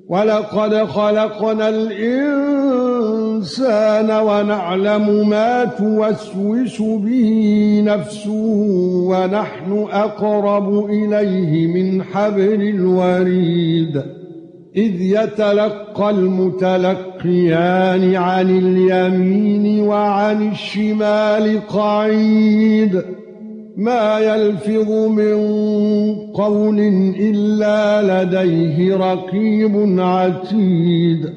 وَلَقَدْ خَلَقْنَا الْإِنسَانَ وَنَعْلَمُ مَا تُوَسْوِسُ بِهِ نَفْسُهُ وَنَحْنُ أَقْرَبُ إِلَيْهِ مِنْ حَبْلِ الْوَرِيدِ إِذْ يَتَلَقَّى الْمُتَلَقِّيَانِ عَنِ الْيَمِينِ وَعَنِ الشِّمَالِ قَعِيدٌ مَا يَلْفِظُ مِنْ قَوْلٍ إِلَّا لَدَيْهِ رَقِيبٌ عَتِيدٌ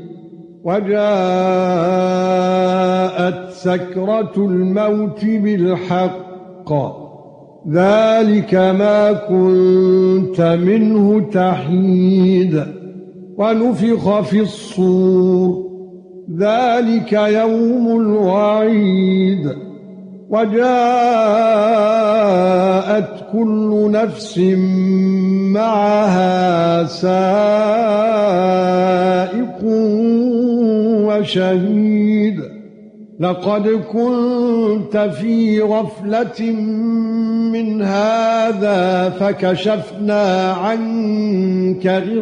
وَجَاءَتْ سَكْرَةُ الْمَوْتِ بِالْحَقِّ ذَلِكَ مَا كُنْتَ مِنْهُ تَحِيدُ وَنُفِخَ فِي الصُّورِ ذَلِكَ يَوْمُ الْوَعِيدِ وَجَاءَتْ كُلُّ نَفْسٍ مَعَهَا سَائِقٌ وَشَهِيدٌ لَقَدْ كُنْتَ فِي غَفْلَةٍ مِنْ هَذَا فَكَشَفْنَا عَنكَ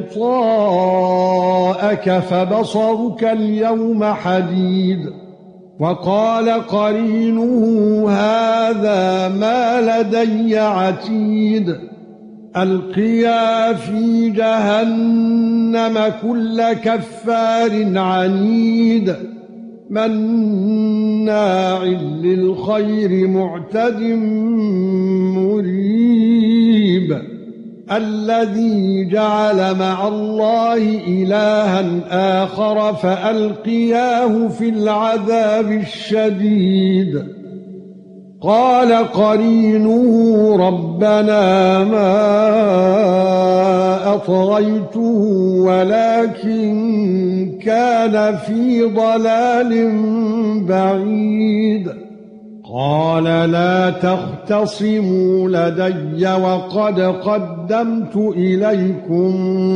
غِطَاءَكَ فَبَصَرُكَ الْيَوْمَ حَدِيدٌ وَقَالَ قَرِينُهُ هَذَا مَا لَدَيَّ عَتِيدٌ أَلْقِيَا فِي جَهَنَّمَ كُلَّ كَفَّارٍ عَنِيدٍ مَّنَّاعٍ لِلْخَيْرِ مُعْتَدٍ مُّرِيبٍ الَّذِي جَعَلَ مَعَ اللَّهِ إِلَٰهًا آخَرَ فَأَلْقِيَاهُ فِي الْعَذَابِ الشَّدِيدِ قَالَ قَرِينُهُ رَبَّنَا مَا أَطْغَيْتُهُ وَلَكِن كَانَ فِي ضَلَالٍ بَعِيدٍ قَالَ لَا تَخْتَصِمُوا لَدَيَّ وَقَدْ قَدَّمْتُ إِلَيْكُمْ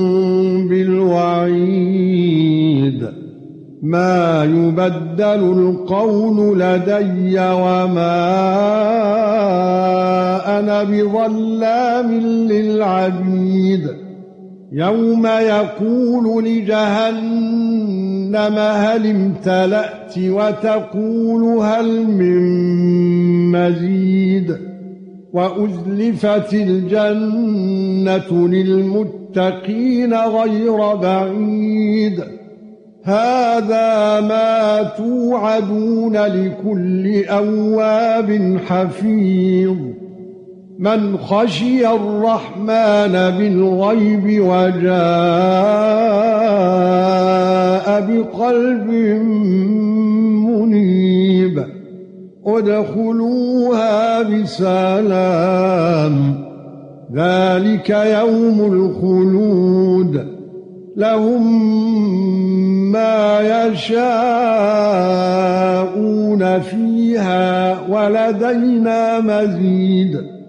بِالْوَعِيدِ مَا يُبَدَّلُ الْقَوْلُ لَدَيَّ وَمَا أَنَا بِظَلَّامٍ لِلْعَبِيدِ يَوْمَ يَقُولُ لِجَهَنَّمَ هَلِ امْتَلَأْتِ وَتَقُولُ هَلْ مِن مَّزِيدٍ وَأُزْلِفَتِ الْجَنَّةُ لِلْمُتَّقِينَ غَيْرَ بَعِيدٍ هَذَا مَا تُوعَدُونَ لِكُلِّ أَوَّابٍ حَفِيظٍ مَنْ خَشِيَ الرَّحْمَنَ بِالْغَيْبِ وَجَاءَ بِقَلْبٍ مُنِيبٍ ادْخُلُوهَا بِسَلَامٍ ذَلِكَ يَوْمُ الْخُلُودِ لَهُم مَّا يَشَاءُونَ فِيهَا وَلَدَيْنَا مَزِيدٌ